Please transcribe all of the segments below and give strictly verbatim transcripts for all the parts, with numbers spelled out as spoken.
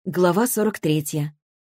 Глава сорок третья.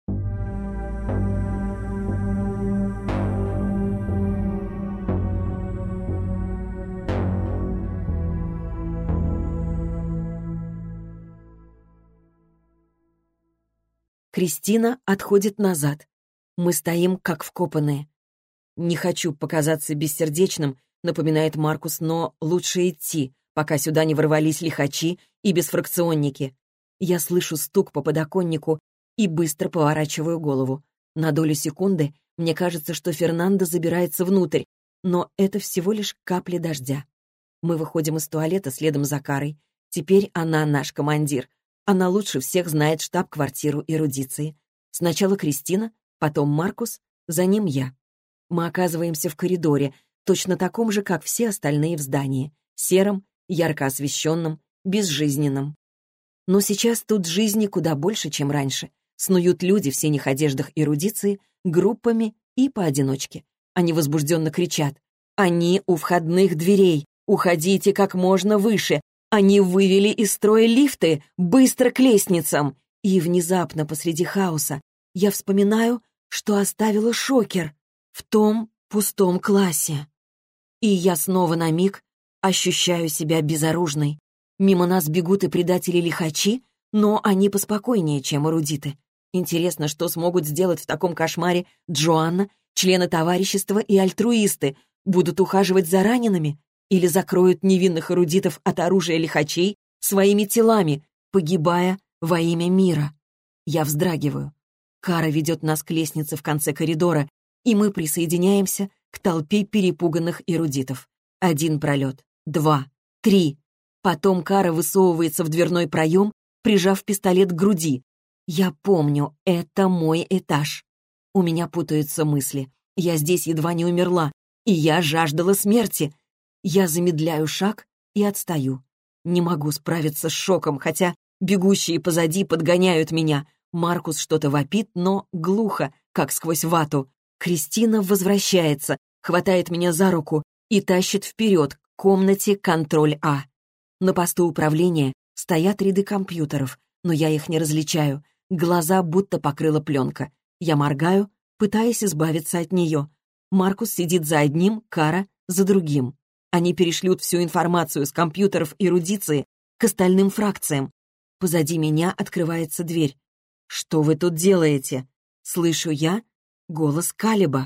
Кристина отходит назад. Мы стоим, как вкопанные. «Не хочу показаться бессердечным», — напоминает Маркус, «но лучше идти, пока сюда не ворвались лихачи и бесфракционники». Я слышу стук по подоконнику и быстро поворачиваю голову. На долю секунды мне кажется, что Фернандо забирается внутрь, но это всего лишь капли дождя. Мы выходим из туалета следом за Карой. Теперь она наш командир. Она лучше всех знает штаб-квартиру эрудиции. Сначала Кристина, потом Маркус, за ним я. Мы оказываемся в коридоре, точно таком же, как все остальные в здании. Сером, ярко освещенном, безжизненном. Но сейчас тут жизни куда больше, чем раньше. Снуют люди в синих одеждах эрудиции, группами и поодиночке. Они возбужденно кричат. Они у входных дверей. Уходите как можно выше. Они вывели из строя лифты. Быстро к лестницам. И внезапно посреди хаоса я вспоминаю, что оставила шокер в том пустом классе. И я снова на миг ощущаю себя безоружной. Мимо нас бегут и предатели-лихачи, но они поспокойнее, чем эрудиты. Интересно, что смогут сделать в таком кошмаре Джоанна, члены товарищества и альтруисты? Будут ухаживать за ранеными? Или закроют невинных эрудитов от оружия лихачей своими телами, погибая во имя мира? Я вздрагиваю. Кара ведет нас к лестнице в конце коридора, и мы присоединяемся к толпе перепуганных эрудитов. Один пролет, два, три. Потом Кара высовывается в дверной проем, прижав пистолет к груди. Я помню, это мой этаж. У меня путаются мысли. Я здесь едва не умерла, и я жаждала смерти. Я замедляю шаг и отстаю. Не могу справиться с шоком, хотя бегущие позади подгоняют меня. Маркус что-то вопит, но глухо, как сквозь вату. Кристина возвращается, хватает меня за руку и тащит вперед к комнате контроль А. На посту управления стоят ряды компьютеров, но я их не различаю. Глаза будто покрыла пленка. Я моргаю, пытаясь избавиться от нее. Маркус сидит за одним, Кара — за другим. Они перешлют всю информацию с компьютеров эрудиции к остальным фракциям. Позади меня открывается дверь. «Что вы тут делаете?» Слышу я голос Калеба.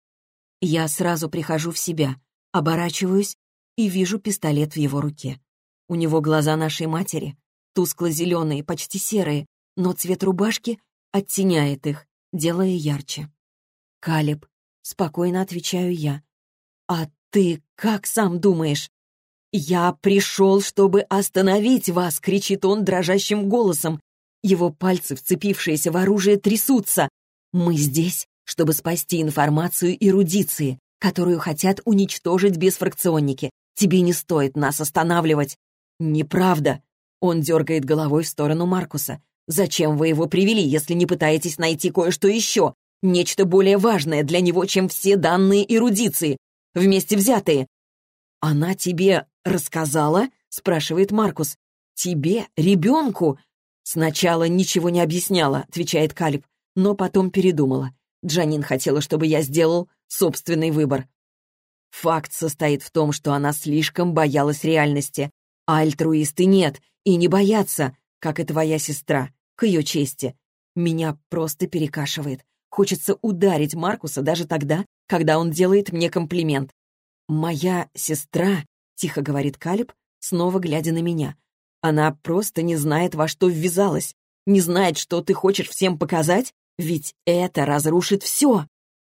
Я сразу прихожу в себя, оборачиваюсь и вижу пистолет в его руке. У него глаза нашей матери, тускло-зеленые, почти серые, но цвет рубашки оттеняет их, делая ярче. «Калеб», — спокойно отвечаю я. «А ты как сам думаешь?» «Я пришел, чтобы остановить вас», — кричит он дрожащим голосом. Его пальцы, вцепившиеся в оружие, трясутся. «Мы здесь, чтобы спасти информацию эрудиции, которую хотят уничтожить бесфракционники. Тебе не стоит нас останавливать». «Неправда!» — он дергает головой в сторону Маркуса. «Зачем вы его привели, если не пытаетесь найти кое-что еще? Нечто более важное для него, чем все данные эрудиции, вместе взятые». «Она тебе рассказала?» — спрашивает Маркус. «Тебе, ребенку?» «Сначала ничего не объясняла», — отвечает Калеб, но потом передумала. Джанин хотела, чтобы я сделал собственный выбор. Факт состоит в том, что она слишком боялась реальности. А альтруисты нет и не боятся, как и твоя сестра, к ее чести. Меня просто перекашивает. Хочется ударить Маркуса даже тогда, когда он делает мне комплимент. «Моя сестра», — тихо говорит Калеб, снова глядя на меня. «Она просто не знает, во что ввязалась. Не знает, что ты хочешь всем показать, ведь это разрушит все».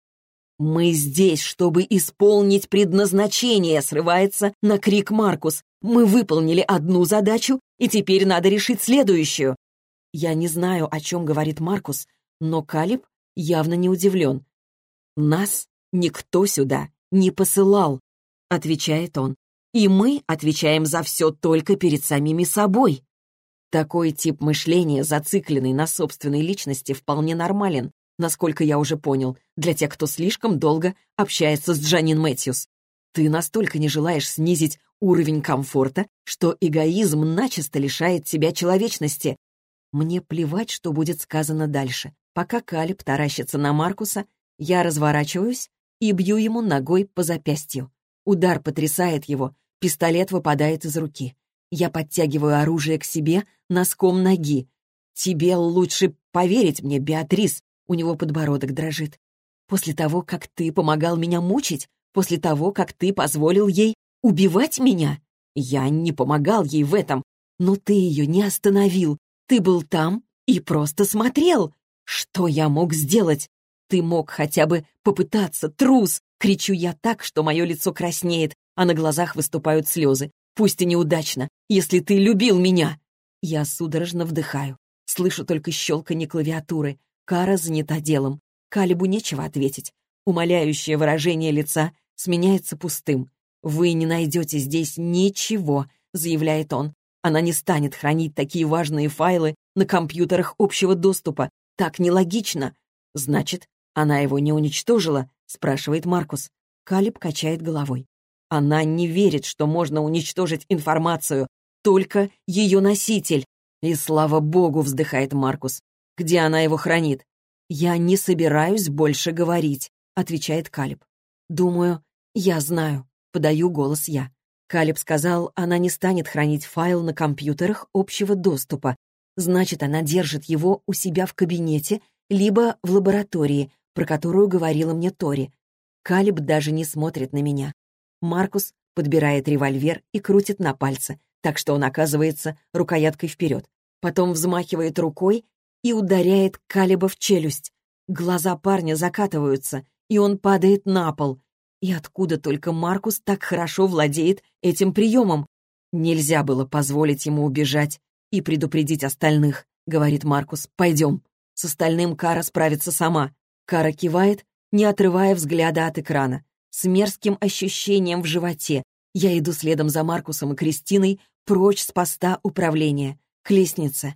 «Мы здесь, чтобы исполнить предназначение», — срывается на крик Маркус. «Мы выполнили одну задачу, и теперь надо решить следующую». Я не знаю, о чем говорит Маркус, но Калеб явно не удивлен. «Нас никто сюда не посылал», — отвечает он. «И мы отвечаем за все только перед самими собой». Такой тип мышления, зацикленный на собственной личности, вполне нормален, насколько я уже понял, для тех, кто слишком долго общается с Джанин Мэтьюс. Ты настолько не желаешь снизить уровень комфорта, что эгоизм начисто лишает тебя человечности. Мне плевать, что будет сказано дальше. Пока Калиб таращится на Маркуса, я разворачиваюсь и бью ему ногой по запястью. Удар потрясает его, пистолет выпадает из руки. Я подтягиваю оружие к себе носком ноги. «Тебе лучше поверить мне, Беатрис», — у него подбородок дрожит. «После того, как ты помогал меня мучить, после того, как ты позволил ей убивать меня, я не помогал ей в этом, но ты ее не остановил. Ты был там и просто смотрел. Что я мог сделать? Ты мог хотя бы попытаться, трус!» Кричу я так, что мое лицо краснеет, а на глазах выступают слезы. «Пусть и неудачно, если ты любил меня!» Я судорожно вдыхаю. Слышу только щелканье клавиатуры. Кара занята делом. Калибу нечего ответить. Умоляющее выражение лица сменяется пустым. «Вы не найдете здесь ничего», — заявляет он. «Она не станет хранить такие важные файлы на компьютерах общего доступа. Так нелогично». «Значит, она его не уничтожила?» — спрашивает Маркус. Калиб качает головой. «Она не верит, что можно уничтожить информацию, только ее носитель». «И слава богу», — вздыхает Маркус. «Где она его хранит?» «Я не собираюсь больше говорить», — отвечает Калиб. «Думаю, я знаю», — подаю голос я. Калиб сказал, она не станет хранить файл на компьютерах общего доступа. Значит, она держит его у себя в кабинете, либо в лаборатории, про которую говорила мне Тори. Калиб даже не смотрит на меня. Маркус подбирает револьвер и крутит на пальце, так что он оказывается рукояткой вперед. Потом взмахивает рукой и ударяет Калиба в челюсть. Глаза парня закатываются, и он падает на пол. И откуда только Маркус так хорошо владеет этим приемом? «Нельзя было позволить ему убежать и предупредить остальных», — говорит Маркус. «Пойдем. С остальным Кара справится сама». Кара кивает, не отрывая взгляда от экрана. С мерзким ощущением в животе я иду следом за Маркусом и Кристиной прочь с поста управления, к лестнице.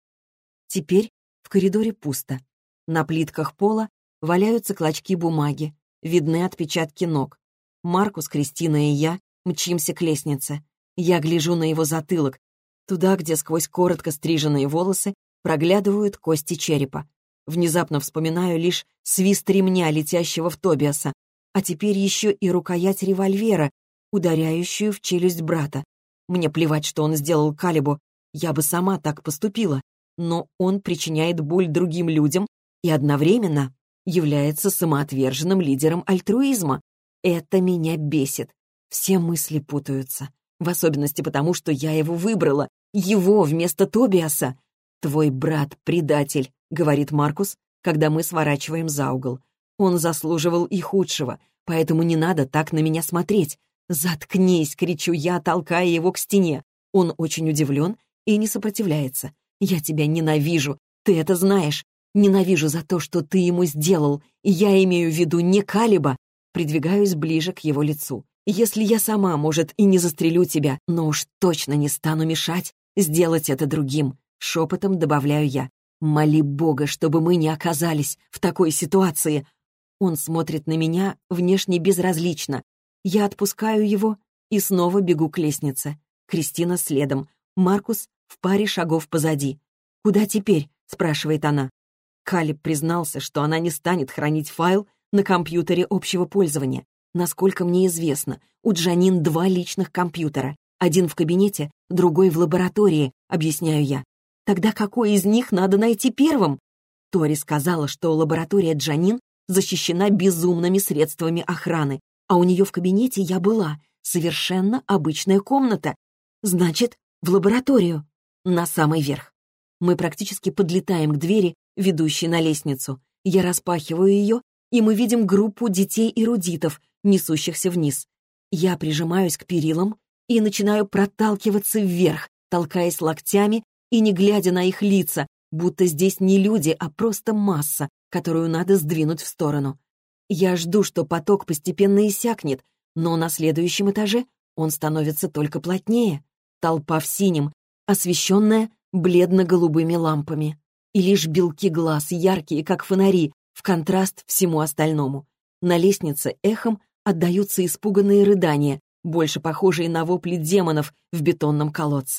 Теперь в коридоре пусто. На плитках пола валяются клочки бумаги, видны отпечатки ног. Маркус, Кристина и я мчимся к лестнице. Я гляжу на его затылок, туда, где сквозь коротко стриженные волосы проглядывают кости черепа. Внезапно вспоминаю лишь свист ремня, летящего в Тобиаса, а теперь еще и рукоять револьвера, ударяющую в челюсть брата. Мне плевать, что он сделал Калибу, я бы сама так поступила, но он причиняет боль другим людям и одновременно является самоотверженным лидером альтруизма. Это меня бесит. Все мысли путаются, в особенности потому, что я его выбрала, его вместо Тобиаса. «Твой брат — предатель», — говорит Маркус, когда мы сворачиваем за угол. «Он заслуживал и худшего, поэтому не надо так на меня смотреть». «Заткнись!» — кричу я, толкая его к стене. Он очень удивлен и не сопротивляется. «Я тебя ненавижу, ты это знаешь. Ненавижу за то, что ты ему сделал, и я имею в виду не Калиба». Придвигаюсь ближе к его лицу. «Если я сама, может, и не застрелю тебя, но уж точно не стану мешать сделать это другим», — шепотом добавляю я. «Моли Бога, чтобы мы не оказались в такой ситуации». Он смотрит на меня внешне безразлично. Я отпускаю его и снова бегу к лестнице. Кристина следом. Маркус в паре шагов позади. «Куда теперь?» — спрашивает она. Калиб признался, что она не станет хранить файл на компьютере общего пользования. Насколько мне известно, у Джанин два личных компьютера. Один в кабинете, другой в лаборатории, объясняю я. Тогда какой из них надо найти первым? Тори сказала, что лаборатория Джанин защищена безумными средствами охраны, а у нее в кабинете я была. Совершенно обычная комната. Значит, в лабораторию. На самый верх. Мы практически подлетаем к двери, ведущей на лестницу. Я распахиваю ее, и мы видим группу детей-эрудитов, несущихся вниз. Я прижимаюсь к перилам и начинаю проталкиваться вверх, толкаясь локтями и не глядя на их лица, будто здесь не люди, а просто масса, которую надо сдвинуть в сторону. Я жду, что поток постепенно иссякнет, но на следующем этаже он становится только плотнее. Толпа в синем, освещенная бледно-голубыми лампами. И лишь белки глаз, яркие, как фонари, в контраст всему остальному. На лестнице эхом отдаются испуганные рыдания, больше похожие на вопли демонов в бетонном колодце.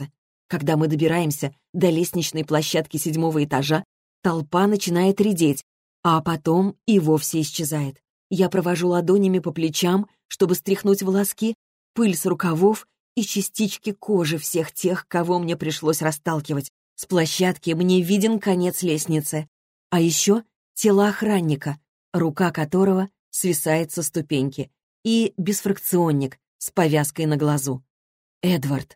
Когда мы добираемся до лестничной площадки седьмого этажа, толпа начинает редеть, а потом и вовсе исчезает. Я провожу ладонями по плечам, чтобы стряхнуть волоски, пыль с рукавов и частички кожи всех тех, кого мне пришлось расталкивать. С площадки мне виден конец лестницы. А еще тело охранника, рука которого свисает со ступеньки, и бесфракционник с повязкой на глазу. Эдвард.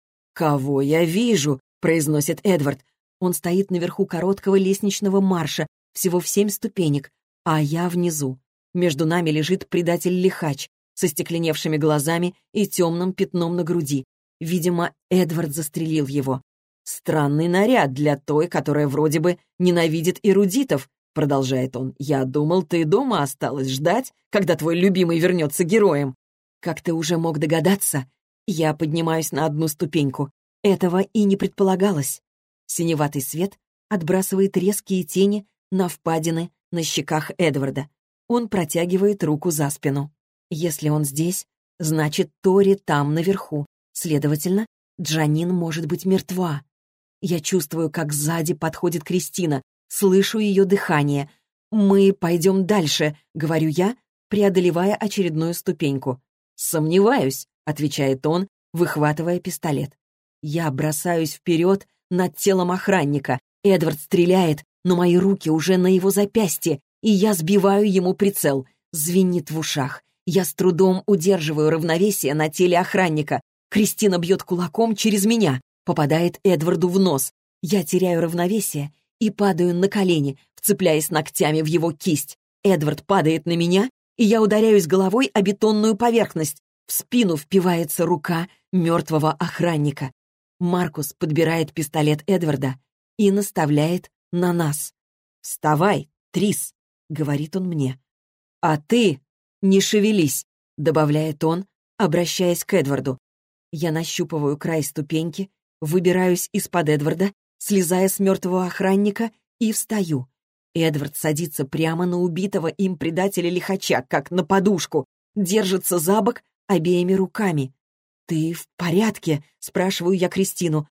«Кого я вижу?» — произносит Эдвард. Он стоит наверху короткого лестничного марша, всего в семь ступенек, а я внизу. Между нами лежит предатель-лихач со стекленевшими глазами и темным пятном на груди. Видимо, Эдвард застрелил его. «Странный наряд для той, которая вроде бы ненавидит эрудитов», — продолжает он. «Я думал, ты дома осталась ждать, когда твой любимый вернется героем». Как ты уже мог догадаться, я поднимаюсь на одну ступеньку. Этого и не предполагалось. Синеватый свет отбрасывает резкие тени на впадины на щеках Эдварда. Он протягивает руку за спину. Если он здесь, значит, Тори там, наверху. Следовательно, Джанин может быть мертва. Я чувствую, как сзади подходит Кристина, слышу ее дыхание. «Мы пойдем дальше», — говорю я, преодолевая очередную ступеньку. «Сомневаюсь», — отвечает он, выхватывая пистолет. Я бросаюсь вперед над телом охранника. Эдвард стреляет, но мои руки уже на его запястье, и я сбиваю ему прицел. Звенит в ушах. Я с трудом удерживаю равновесие на теле охранника. Кристина бьет кулаком через меня, попадает Эдварду в нос. Я теряю равновесие и падаю на колени, вцепляясь ногтями в его кисть. Эдвард падает на меня, и я ударяюсь головой о бетонную поверхность. В спину впивается рука мертвого охранника. Маркус подбирает пистолет Эдварда и наставляет на нас. «Вставай, Трис», — говорит он мне. «А ты не шевелись», — добавляет он, обращаясь к Эдварду. Я нащупываю край ступеньки, выбираюсь из-под Эдварда, слезая с мертвого охранника и встаю. Эдвард садится прямо на убитого им предателя-лихача, как на подушку, держится за бок обеими руками. «Ты в порядке?» — спрашиваю я Кристину.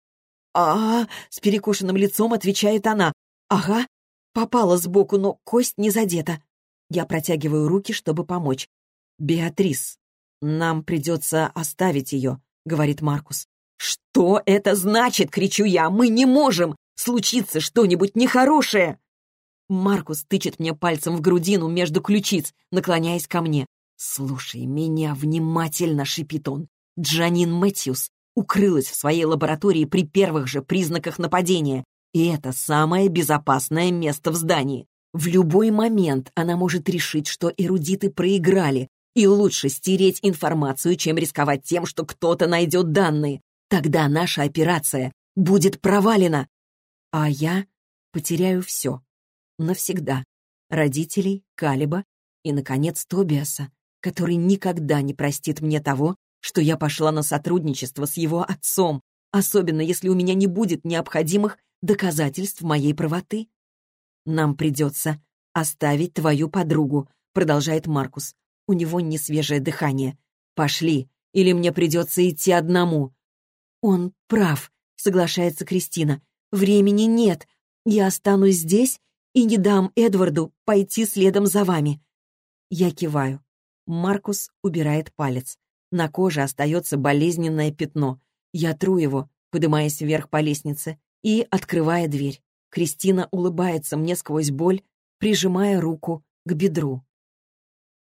а с перекошенным лицом отвечает она. «Ага, попала сбоку, но кость не задета». Я протягиваю руки, чтобы помочь. «Беатрис, нам придется оставить ее», — говорит Маркус. «Что это значит?» — кричу я. «Мы не можем! Случится что-нибудь нехорошее!» Маркус тычет мне пальцем в грудину между ключиц, наклоняясь ко мне. «Слушай меня внимательно», — шипит он. «Джанин Мэтьюс укрылась в своей лаборатории при первых же признаках нападения, и это самое безопасное место в здании. В любой момент она может решить, что эрудиты проиграли, и лучше стереть информацию, чем рисковать тем, что кто-то найдет данные. Тогда наша операция будет провалена. А я потеряю все. Навсегда. Родителей, Калиба и, наконец, Тобиаса, который никогда не простит мне того, что я пошла на сотрудничество с его отцом, особенно если у меня не будет необходимых доказательств моей правоты. «Нам придется оставить твою подругу», — продолжает Маркус. У него несвежее дыхание. «Пошли, или мне придется идти одному». «Он прав», — соглашается Кристина. «Времени нет. Я останусь здесь и не дам Эдварду пойти следом за вами». Я киваю. Маркус убирает палец. На коже остается болезненное пятно. Я тру его, поднимаясь вверх по лестнице, и открывая дверь. Кристина улыбается мне сквозь боль, прижимая руку к бедру.